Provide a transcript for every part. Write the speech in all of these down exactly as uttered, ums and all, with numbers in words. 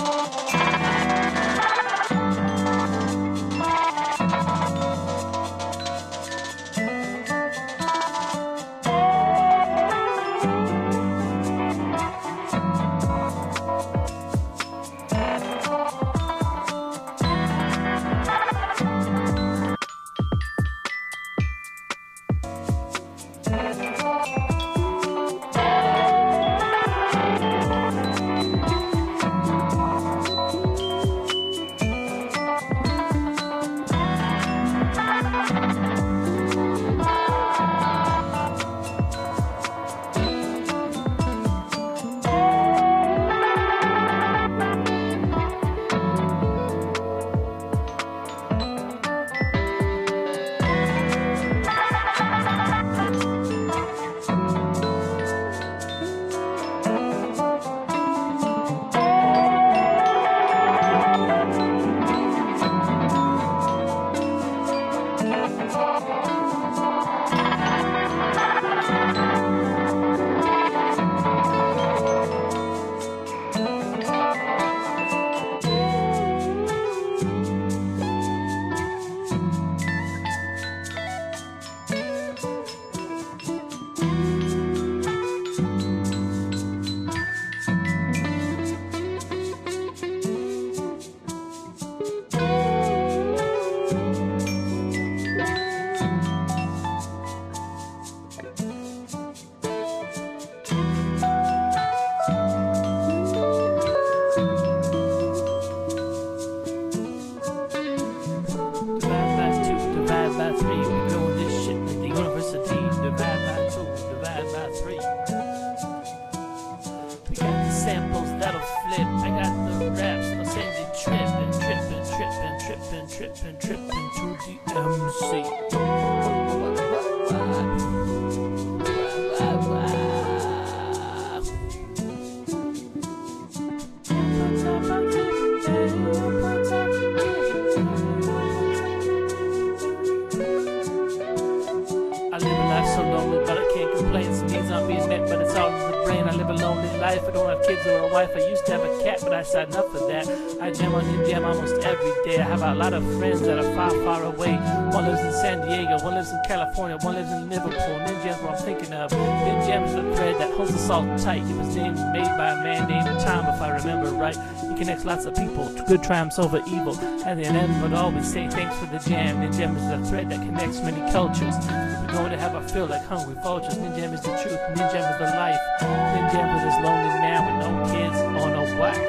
trippin', trippin', trippin' to the M C. I live a life so lonely, but I can't complain. Some needs aren't being met, but it's all in the brain. I live a lonely life. I don't have kids or a wife. I used to have a cat, but I said enough of that. I jam on Ninja Jam almost every day. I have a lot of friends that are far, far away. One lives in San Diego, one lives in California, one lives in Liverpool. Ninja Jam's what I'm thinking of. Ninja Jam is the thread that holds us all tight. It was named, made by a man named Tom, if I remember right. He connects lots of people to good triumphs over evil. At the end, but always say thanks for the jam. Ninja Jam is the thread that connects many cultures. We're going to have our fill like hungry vultures. Ninja Jam is the truth. Ninja Jam is the life. Ninja Jam is this lonely man with no kids or no wife.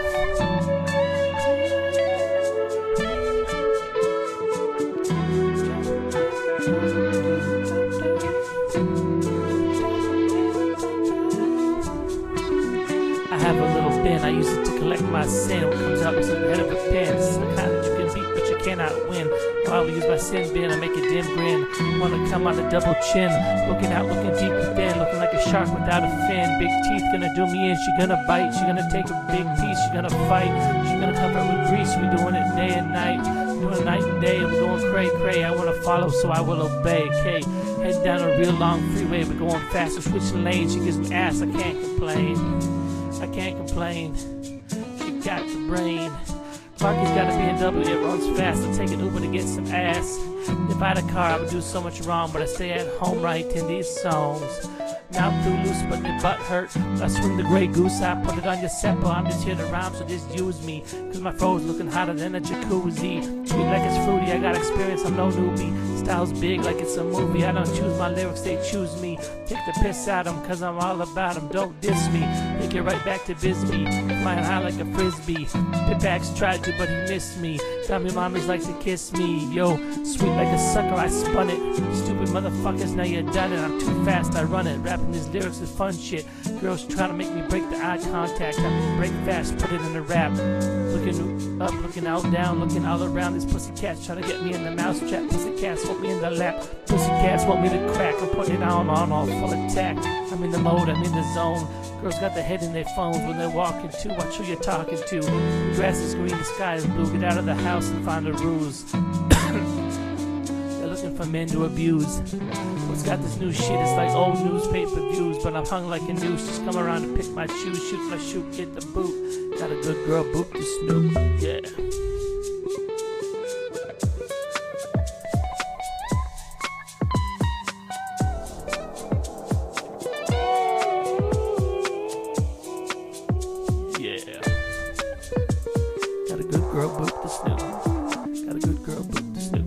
I have a little bin, I use it to collect my sin. What comes out is the head of a pen. This is the kind that you can beat, but you cannot win. I will use my sin bin, I make a dim grin. Wanna come on a double chin, looking out, looking deep within, looking like a shark without a fin. Big teeth gonna do me in, she gonna bite, she gonna take a big piece, she gonna fight, she gonna cover it with grease. We doing it day and night, doing it night and day. We're going cray cray. I wanna follow, so I will obey. Okay, head down a real long freeway, we're going fast, we're switching lanes. She gives me ass, I can't complain. I can't complain. She got the brain. Parky's got a B M W, it runs fast. I take an Uber to get some ass. If I had a car, I would do so much wrong, but I stay at home writing these songs. Mouth too loose, but the butt hurt. I swing the gray goose, I put it on your seppo. I'm just here to rhyme, so just use me. Cause my fro's looking hotter than a jacuzzi. Sweet like it's fruity, I got experience, I'm no newbie. Style's big like it's a movie. I don't choose my lyrics, they choose me. Take the piss out of them, cause I'm all about them. Don't diss me, take it right back to Bisbee. Flying high like a frisbee. Pitbacks tried to, but he missed me. Tell me mamas like to kiss me. Yo, sweet like a sucker, I spun it. Stupid motherfuckers, now you're done it. I'm too fast, I run it. Rapping these lyrics is fun shit. Girls trying to make me break the eye contact. I break fast, put it in the rap. Looking up, looking out, down, looking all around. These pussycats trying to get me in the mousetrap. Pussycats want me in the lap. Pussycats want me to crack. I'm putting it on, on, all full attack. I'm in the mode, I'm in the zone. Girls got their head in their phones when they're walking too. Watch who you're talking to. The grass is green, the sky is blue. Get out of the house and find a ruse. They're looking for men to abuse. What's got this new shit? It's like old newspaper views, but I'm hung like a noose. Just come around and pick my shoes, shoot my shoot, get the boot. Got a good girl, boot the snoop, yeah. Yeah. Got a good girl, boot the snoop. Got a good girl, boot the snoop.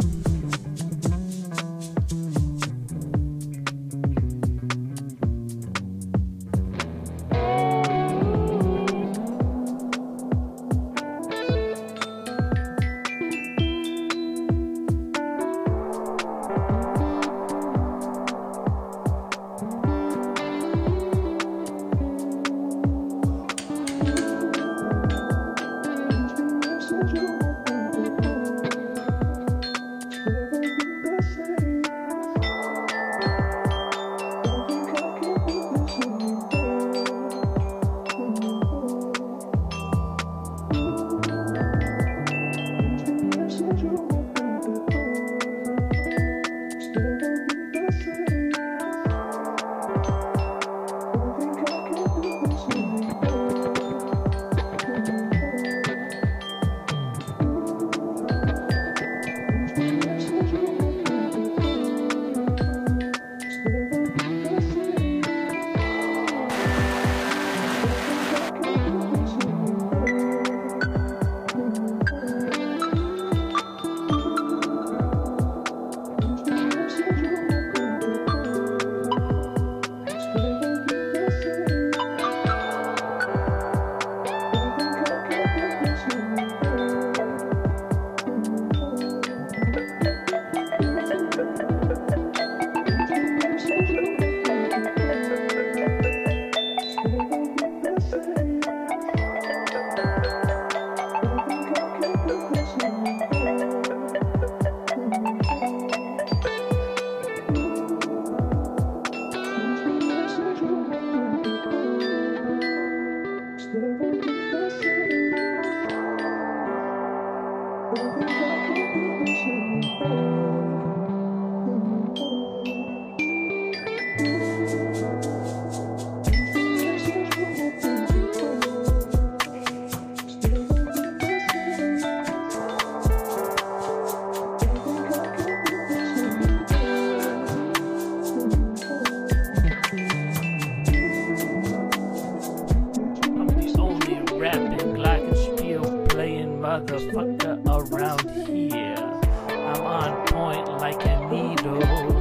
Motherfucker around here. I'm on point like a needle.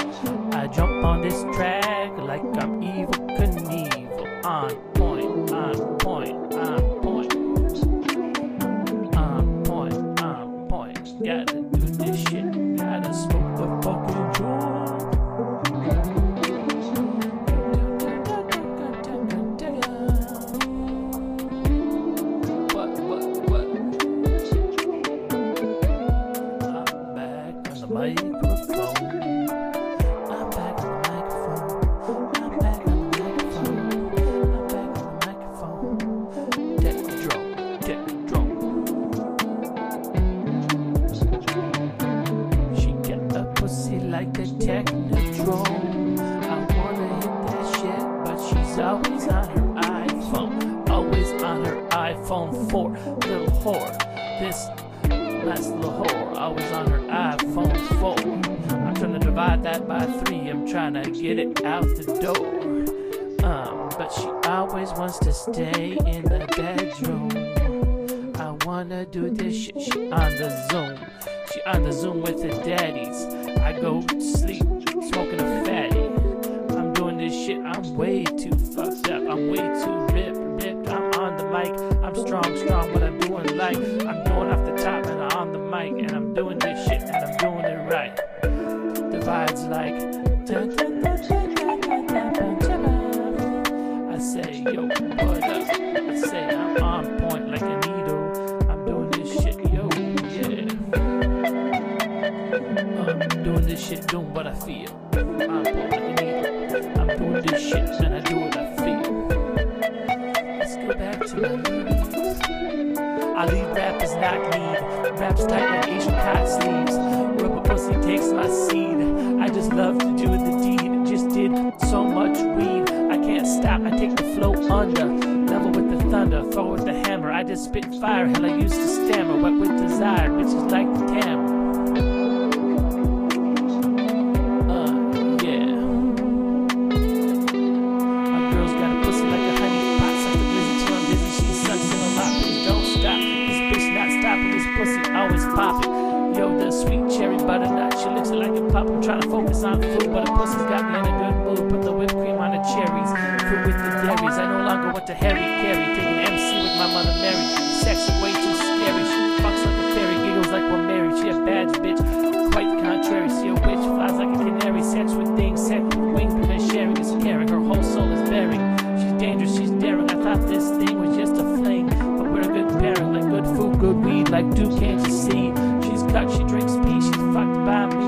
I jump on this track like I'm Evil Knievel. On point, on point, on point. On point, on point. Gotta do this shit. Gotta smoke the fucking joint. Microphone. I'm back on the microphone. I'm back on the microphone. I'm back on the microphone. Techno, techno. She got a pussy like the Technodrome. I wanna hit that shit, but she's always on her iPhone. Always on her iPhone four. Little whore. This nice little whore, always on her iPhone four. I'm trying to divide that by three. I'm trying to get it out the door. Um, but she always wants to stay in the bedroom. I wanna do this shit. She on the Zoom. She on the Zoom with the daddies. I go to sleep smoking a fatty. I'm doing this shit. I'm way too fucked up. I'm way too ripped, ripped. I'm on the mic. I'm strong, strong. What I'm doing like I'm going off the top and I'm on the mic and I'm doing this shit and I'm doing it right. The vibe's like I say, yo, what up? I say I'm on point like a needle. I'm doing this shit, yo, yeah. I'm doing this shit, doing what I feel. I'm on point like a needle. I'm doing this shit and I do what I feel. Let's go back to my lyrics. I leave rap does not need. Wraps tight like Asian cotton sleeves. Rubber pussy takes my seed. I just love to do the deed. Just did so much weed. I can't stop, I take the flow under. Level with the thunder, throw with the hammer. I just spit fire, hell I used to stammer. Wet with desire, bitches like the camera. I'm trying to focus on food, but the pussy's got me in a good mood. Put the whipped cream on the cherries, fruit with the dairies. I no longer want to Harry carry. Taking M C with my mother Mary. Sex is way too scary. She fucks like a fairy, giggles like we're married. She a bad bitch, quite the contrary. She a witch, flies like a canary. Sex with things, sex with wings, because sharing is caring. Her whole soul is bearing. She's dangerous, she's daring. I thought this thing was just a fling, but we're a good pairing. Like good food, good weed, like Duke, can't you see? She's cut, she drinks pee, she's fucked by me.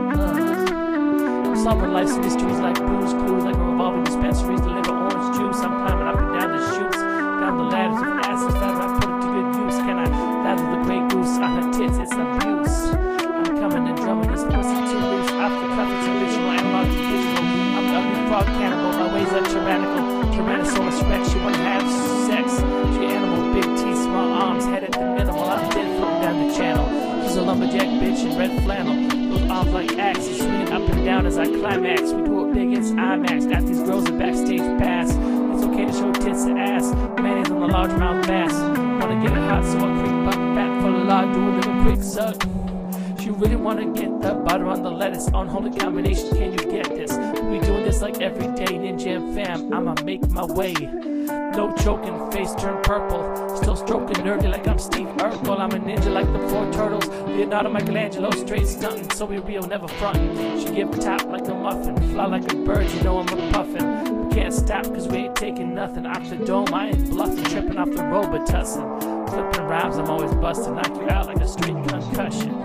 Solve her life's mysteries like booze clues, like revolving dispensaries, deliver orange juice. I'm climbing up and down the chutes, down the ladders of acid feather. I put it to good use. Can I lather the grey goose on her tits? It's abuse. I'm coming and drumming this pussy too loose. Off the cuff, it's original, analog to digital. I'm an ugly frog cannibal. My ways are tyrannical. Tyrannosaurus rex. She wanna have sex. She animal, big teeth, small arms, head at the minimal. I'm dead floating down the channel. She's a lumberjack bitch in red flannel. Arms like axes, swinging up and down as I climax. We do it big, it's IMAX. Got these girls at backstage pass. It's okay to show tits and ass. Mayonnaise on the largemouth bass. Wanna get it hot, so I creep up back for the lard. Do a little quick suck. She really wanna get the butter on the lettuce. Unholy combination, can you get this? We doing this like every day, Ninja and fam. I'ma make my way. No choking, face turned purple. Still stroking nerdy like I'm Steve Urkel. I'm a ninja like the four turtles. Leonardo, Michelangelo, straight stunting. So we real, never frontin'. She give top like a muffin. Fly like a bird, you know I'm a puffin'. We can't stop cause we ain't taking nothing. Off the dome, I ain't bluffing. Tripping off the Robitussin. Flipping rhymes, I'm always busting. Knock you out like a straight concussion.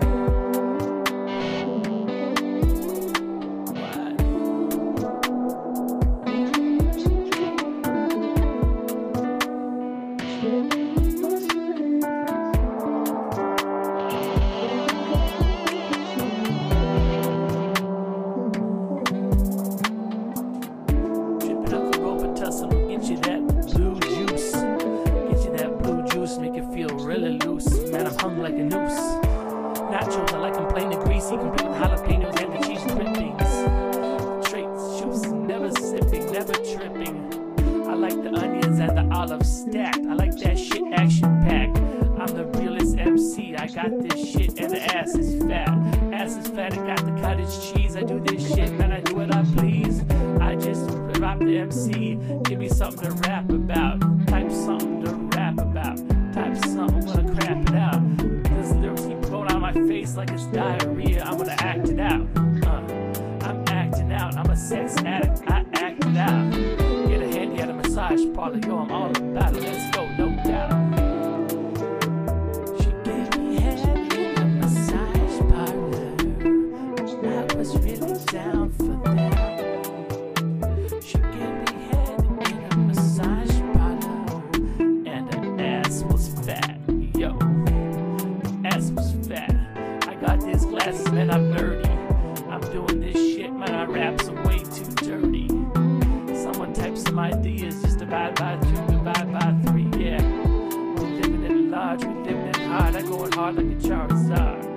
Get you that blue juice, get you that blue juice, make you feel really loose. Man, I'm hung like a noose. Nachos, I like them plain and greasy, complete with jalapenos and the cheese drippings. Straight juice, never sipping, never tripping. I like the onions and the olives stacked. I like that shit action packed. I'm the realest M C. I got this shit and the ass is fat. Ass is fat and got the cottage cheese. I do this shit, man, I do what I please. I just rap the M C. Give me something to rap about. Type something to rap about. Type something, I'm gonna crap it out. This lyrics keep going on my face like it's diarrhea. I'm gonna act it out. Uh, I'm acting out. I'm a sex addict. I act it out. Get a handy at a massage parlor. Yo, I'm all about it. Let's go, no doubt. Down for that. She gave me head in a massage parlor, and her ass was fat. Yo, ass was fat. I got these glasses, man, I'm nerdy. I'm doing this shit, man, I rap some way too dirty. Someone type some ideas, just divide by two, divide by three, yeah. We're living it large, we're living it hard. I going hard like a Charizard.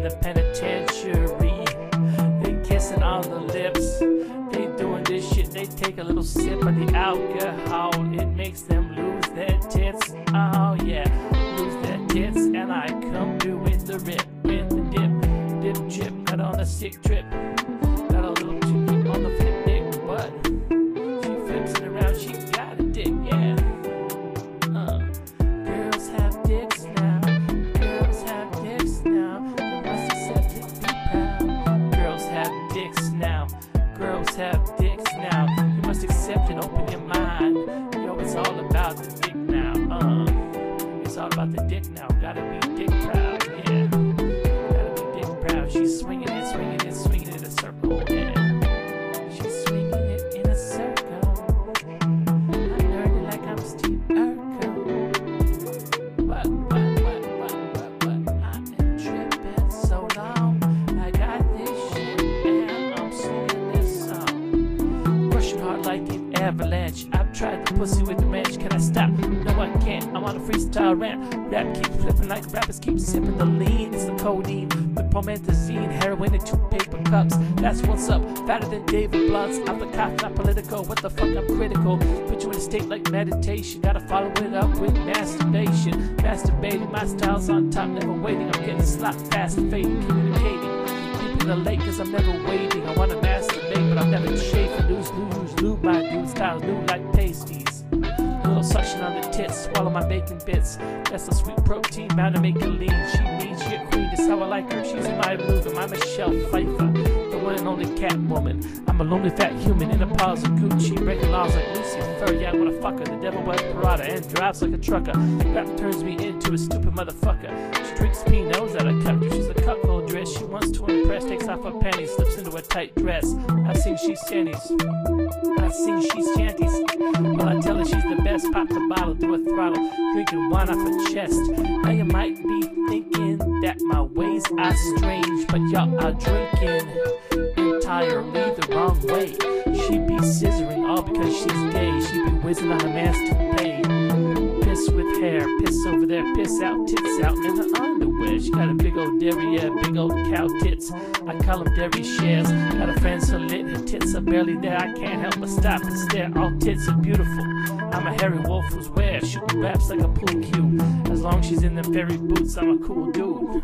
the penitentiary. They kissing on the lips. They doing this shit. They take a little sip of the alcohol. It makes them lose their tits. Oh yeah, lose their tits. And I come through with the rip, with the dip, dip chip. Got on a sick trip. Got a little chip on the flip dick, but she flips it around. She got a dick, yeah. Uh, girls have dicks now. Girls have dicks now. You must accept it, be proud. Girls have dicks now. Girls have dicks now. You must accept it, open your mind. Yo, it's all about the dick now. Uh, it's all about the dick now. Gotta be dick proud, yeah. Gotta be dick proud. She's swinging it, swinging it, swinging it in a circle, yeah. She's swinging it in a circle. I'm nerdy like I'm Steve Urkel. What, what, what, what, what, what? I've been tripping so long. I got this shit and I'm singing this song. Rushing hard like an avalanche. I've tried the pussy with the ranch. Can I stop? No, I can't. I'm on a freestyle rant. Rap keeps flipping like rappers keep sipping the lean. It's the codeine, the promethazine, heroin, and two paper cups. That's what's up. Fatter than David Bloods. I'm the cop, not political. What the fuck? I'm critical. Put you in a state like meditation. Gotta follow it up with masturbation. Masturbating, my style's on top, never waiting. I'm getting slot fast, fading, communicating. Keeping the late cause I'm never waiting. I wanna masturbate, but I'm never chafing. Lose, lose, lose my dude styles, new like pasties. A little suction on the tits, swallow my bacon bits. That's the sweet protein, bound to make it lean. She means she a queen, that's how I like her. She's in my movement, I'm Michelle Pfeiffer, the one and only Catwoman. I'm a lonely fat human in a pause of Gucci, breaking laws like Lucifer. Yeah, I wanna fuck her. The devil wears Prada and drives like a trucker. Rap turns me into a stupid motherfucker. She drinks Pinots out of cup. She's a cuckold dress. She wants to impress, takes off her panties, slips into a tight dress. I sing she's shanties. I sing she's shanties. Well, I tell her she's the best. Pop the bottle through a throttle, drinking wine off her chest. Now you might be thinking that my ways are strange, but y'all are drinking entirely the wrong way. She be scissoring all because she's gay. She be whizzing on a man's toupee. Piss with hair, piss over there, piss out, tits out in her underwear. She got a big old derriere, big old cow tits. I call them dairy shares. Got a friend so lit, her tits are barely there. I can't help but stop and stare. All tits are beautiful. I'm a hairy wolf who's where shooting raps like a pool cue. As long as she's in them fairy boots, I'm a cool dude.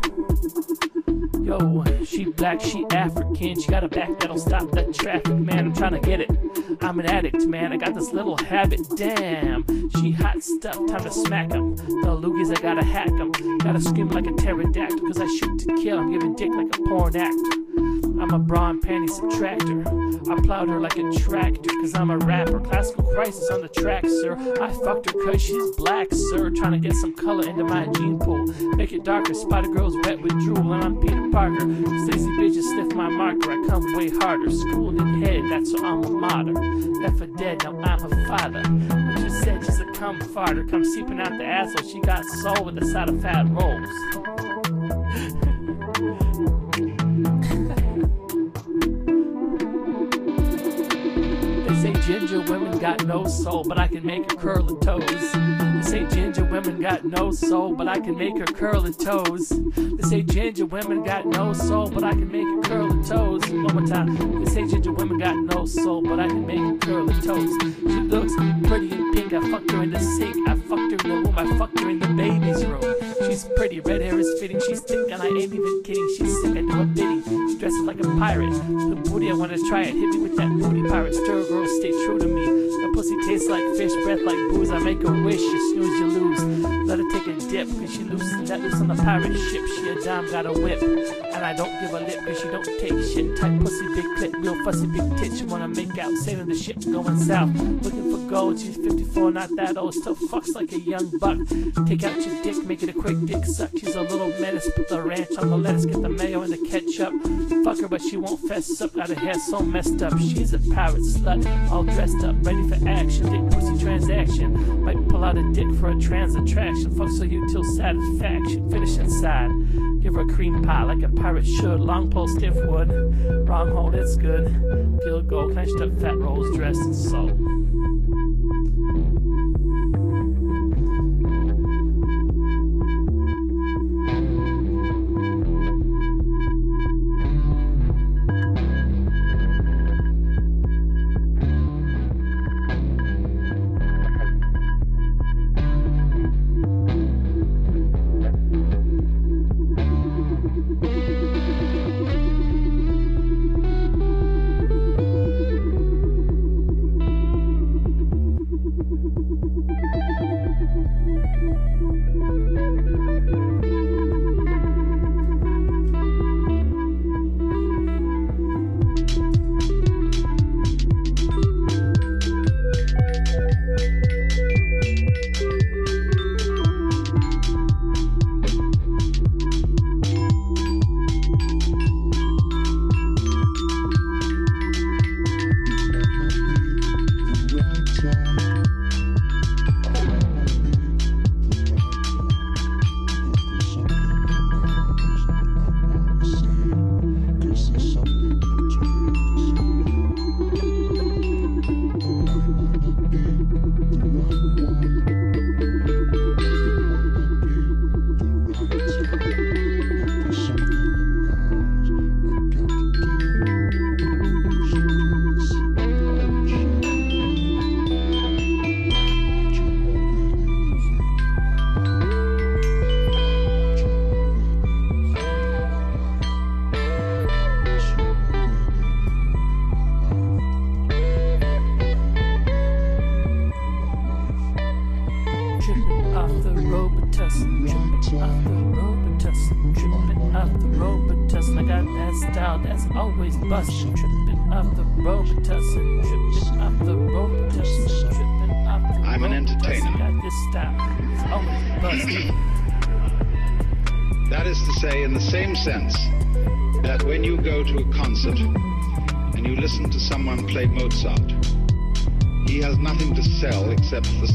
Yo, she black, she African. She got a back that'll stop that traffic, man. I'm trying to get it. I'm an addict, man. I got this little habit. Damn, she hot stuff. Time to smack 'em. The loogies, I gotta hack 'em. Gotta scream like a pterodactyl, cause I shoot to kill. I'm giving dick like a porn actor. I'm a bra and panty subtractor. I plowed her like a tractor, cause I'm a rapper. Classical crisis on the track, sir. I fucked her cause she's black, sir. Trying to get some color into my gene pool. Make it darker, spider girls wet with drool. And I'm Peter Parker. Stacy bitches sniff my marker. I come way harder. Schooled in head, that's her alma mater. Left for dead, now I'm her father. But you said she's a cum farter. Come seeping out the asshole. She got soul with a side of fat rolls. They say ginger women got no soul, but I can make her curl her toes. They say ginger women got no soul, but I can make her curl her toes. They say ginger women got no soul, but I can make her curl her toes. One more time. They say ginger women got no soul, but I can make her curl her toes. She looks pretty in pink. I fucked her in the sink. I fucked her in the womb. I fucked her in the baby's room. She's pretty, red hair is fitting. She's thick, and I ain't even kidding. She's sick, I do her bidding. She dresses like a pirate. The booty, I wanna try it. Hit me with that booty pirate. Stir girl, stay true to me. The pussy tastes like fish, breath like booze. I make her wish, you snooze, you lose. Let her take a dip, cause she loose, let loose on the pirate ship. She a dime, got a whip. And I don't give a lip, cause she don't take shit. Tight pussy, big clit, real fussy, big tit. She wanna make out, sailing the ship, going south. Looking for gold, she's fifty-four, not that old. Still fucks like a young buck. Take out your dick, make it a quick dick suck. She's a little menace, put the ranch on the lettuce. Get the mayo and the ketchup. Fuck her, but she won't fess up. Got her hair so messed up. She's a pirate slut, all dressed up, ready for action. Dick pussy transaction. Might pull out a dick for a trans attraction. Fucks her you till satisfaction. Finish inside. Give her a cream pie like a pirate should. Long pole, stiff wood. Wrong hole, it's good. Field goal, clenched up fat rolls, dressed in salt. Robitussin. I got that style that's always bustin'. Trippin' off the Robitussin. Trippin' off the Robitussin. Trippin' off the Robitussin. I'm an entertainer. Got this style, it's always bustin'. That is to say, in the same sense that when you go to a concert and you listen to someone play Mozart, he has nothing to sell except the...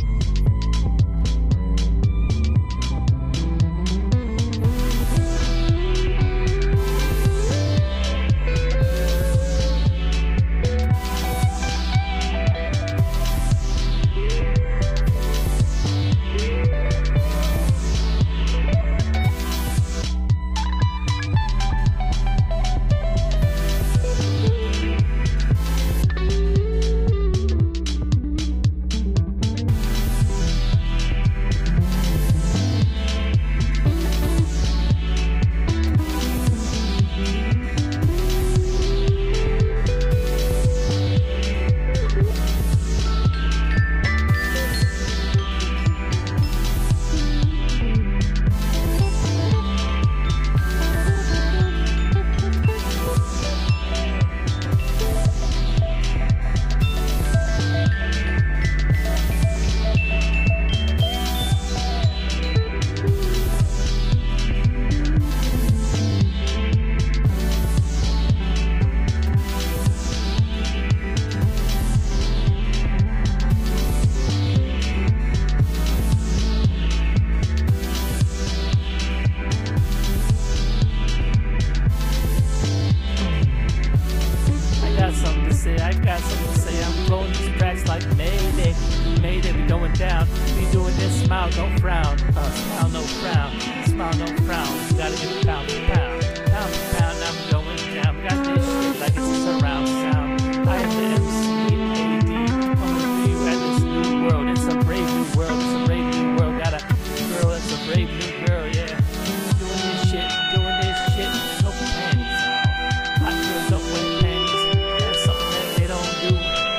I got something to say. I'm blowing these tracks like Mayday. Mayday, we going down. We doing this, smile, don't frown. Uh, smile, no frown. Smile, no frown. You gotta get it pound for pound. Pound for pound, I'm going down. We got this shit like it's a surround sound. I am the M C A D. Coming to you at this new world. It's a brave new world. It's a brave new world. Got a girl that's a brave new girl, yeah. Doing this shit, doing this shit. No panties. Hot girls don't wear panties. That's something that they don't do.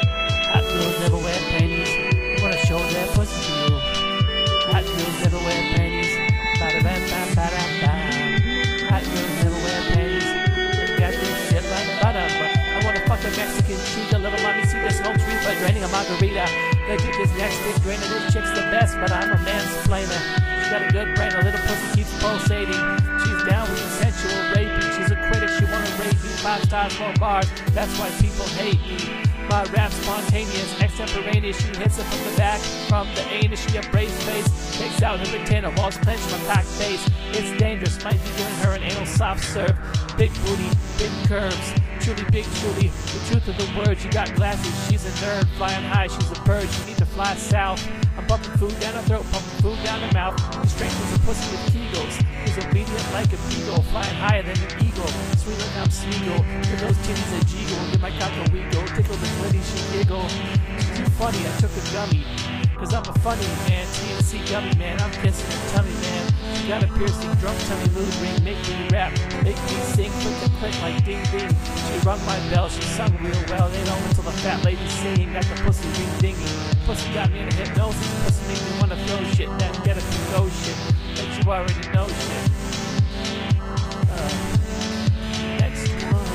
Hot girls never wear panties. They wanna show their pussy to you. Hot girls never wear panties. Ba-da-ba-ba-ba-da-ba. Hot girls never wear panties. They got this shit like butter. But I wanna fuck a Mexican chica. Little mommy see the smoke tree by draining a margarita. They get this next stick draining. This chick's the best, but I'm a mansplainer. She's got a good brain. A little pussy keeps pulsating. She's down with consensual raping. She's a critic. She wanna rate me five stars, four bars. That's why people hate me. My rap spontaneous, extemporaneous. She hits it from the back, from the anus. She a brave face, takes out her retainer, walls clench my cocked face. It's dangerous, might be giving her an anal soft serve. Big booty, big curves, truly big truly. The truth of the word, she got glasses. She's a nerd, flying high. She's a bird. She need to fly south. I'm pumping food down her throat, pumping food down her mouth. She strengthens a pussy with kegels. She's obedient like a beagle, flying higher than an eagle. Sweet like I'm Smeagol. Give those titties a jiggle. Give my cock a wiggle. Tickle the clitty, she giggle. She's too funny, I took a gummy. Cause I'm a funny man, T N C gummy man. I'm kissing her tummy man. She got a piercing, drunk tummy mood ring. Make me rap, make me sing. Put the click like ding ding. She rung my bell, she sung real well. They don't until the fat lady singing. Got the pussy ring dingy. Pussy got me in a hypnosis. Pussy make me wanna throw shit. That get up and go shit. Bet you already know shit. Uh, next one.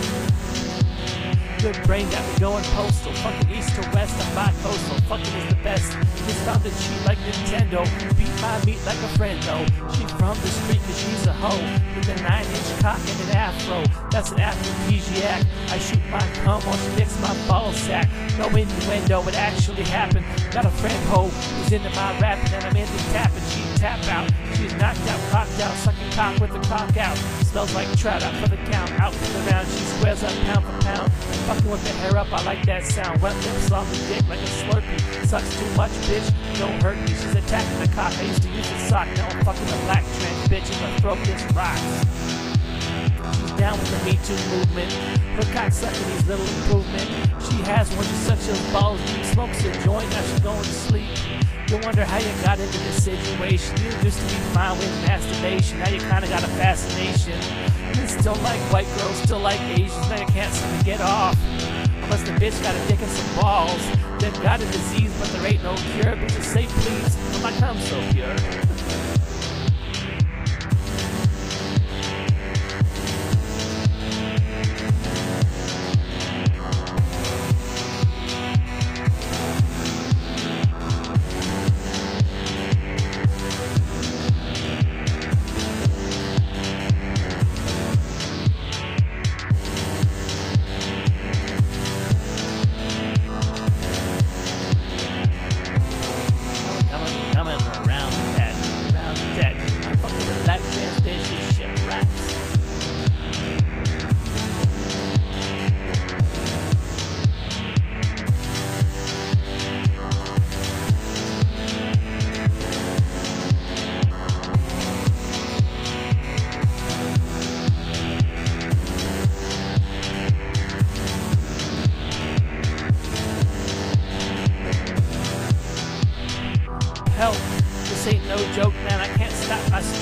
Good brain got me going postal. Fucking east to west, I'm bi-coastal. Fucking is the best. Just found a cheat like Nintendo. Beat my meat like a friend though. She from the street cause she's a hoe. With a nine inch cock and an afro. That's an aphrodisiac. I shoot my cum while she licks my ball sack. No innuendo, it actually happened. Got a friend hoe who's into my rapping and I'm into tapping. She tap out. She's knocked out, cocked out, sucking cock with the cock out. Smells like trout out for the count. Out for the round, she squares up pound for pound. Fucking with the hair up, I like that sound. Wet lips on the dick like a Slurpee. Sucks too much, bitch, don't hurt me. She's attacking the cock, I used to use the sock. Now I'm fucking the black trans bitch in the throat, this rocks. She's down with the Me Too movement. Her cock sucking these little improvement. She has one, she sucks her balls deep. Smokes a joint, now she's going to sleep. You wonder how you got into this situation. You used to be fine with masturbation. Now you kinda got a fascination. You still like white girls, still like Asians. Now you can't seem to get off. Unless the bitch got a dick and some balls. They've got a disease, but there ain't no cure. But just say please, but my cum's so pure.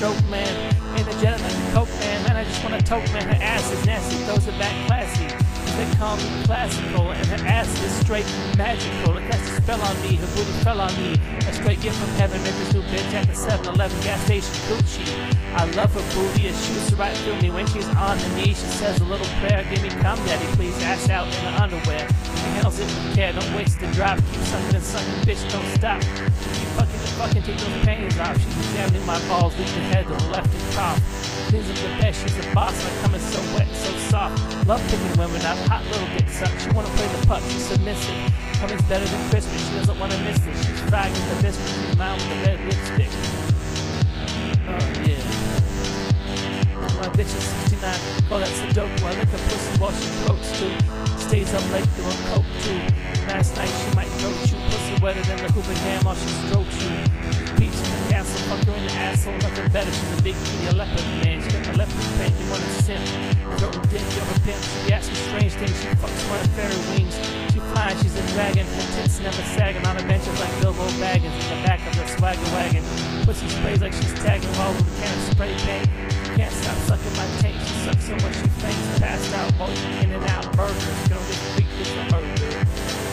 stroke, man. Energetic like a coke, man. Man, I just wanna toke, man. Her ass is nasty, throws it back classy. They call me classical, and her ass is straight magical. It casts a spell on me, her booty fell on me. A straight gift from heaven, make this new bitch at the seven eleven gas station Gucci. I love her booty, it shoots right through me. When she's on the knee, she says a little prayer. Give me come, daddy, please, ass out in the underwear. Inhales it with care, don't waste the drop. Keep sucking and sucking, bitch, don't stop. Keep fucking and fucking, take those pains off. She's examining my balls, leave the head to the left and top. Cleans up the best, she's a boss, and I come in so wet and so soft. Love picking women up, hot little dick suck. She wanna play the puck, she's submissive. Coming's better than Christmas, she doesn't wanna miss this. She's fried with the biscuit, she's mine with the red lipstick. Oh yeah. My bitch is sixty-nine, call that Sudoku. I lick her pussy while she croaks too. Stays up late doing coke too. Last night she might throat you. Pussy wetter than the Hoover Dam while she strokes you. Peach in the castle, fuck her in the asshole, nothing better. She's a big kitty, a leopard man. She got the leopard paint, you wanna simp. Throat and dick, you're a pimp. She asks me strange things, she fucks wearing fairy wings. She flying, she's a dragon. Her tits never sagging on her benches like Bilbo Baggins in the back of the swagger wagon. Pussy sprays like she's tagging all with a can of spray paint. Can't stop sucking my taint. She sucks so much she faints, passed out, both in and out burgers. Gonna get freak with the burger.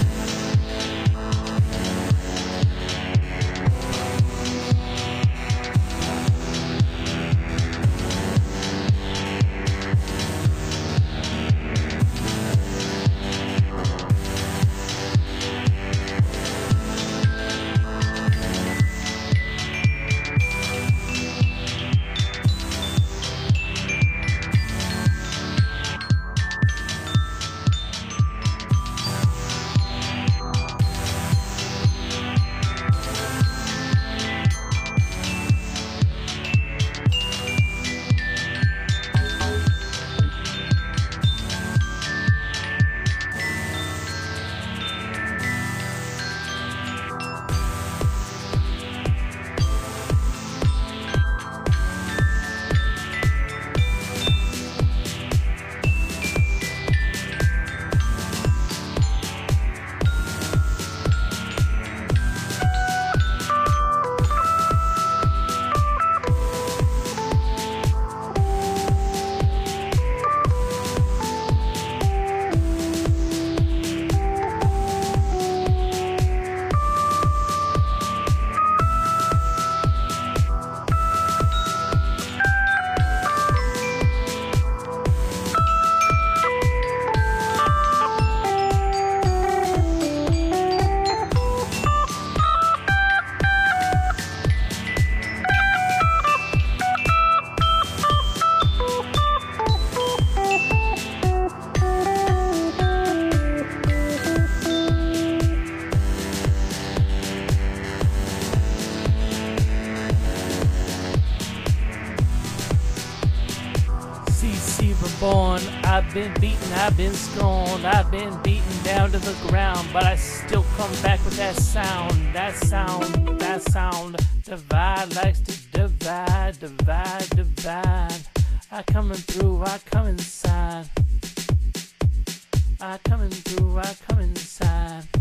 Born, I've been beaten, I've been scorned, I've been beaten down to the ground, but I still come back with that sound, that sound, that sound. Divide likes to divide, divide, divide. I coming through, I come inside. I coming through, I come inside.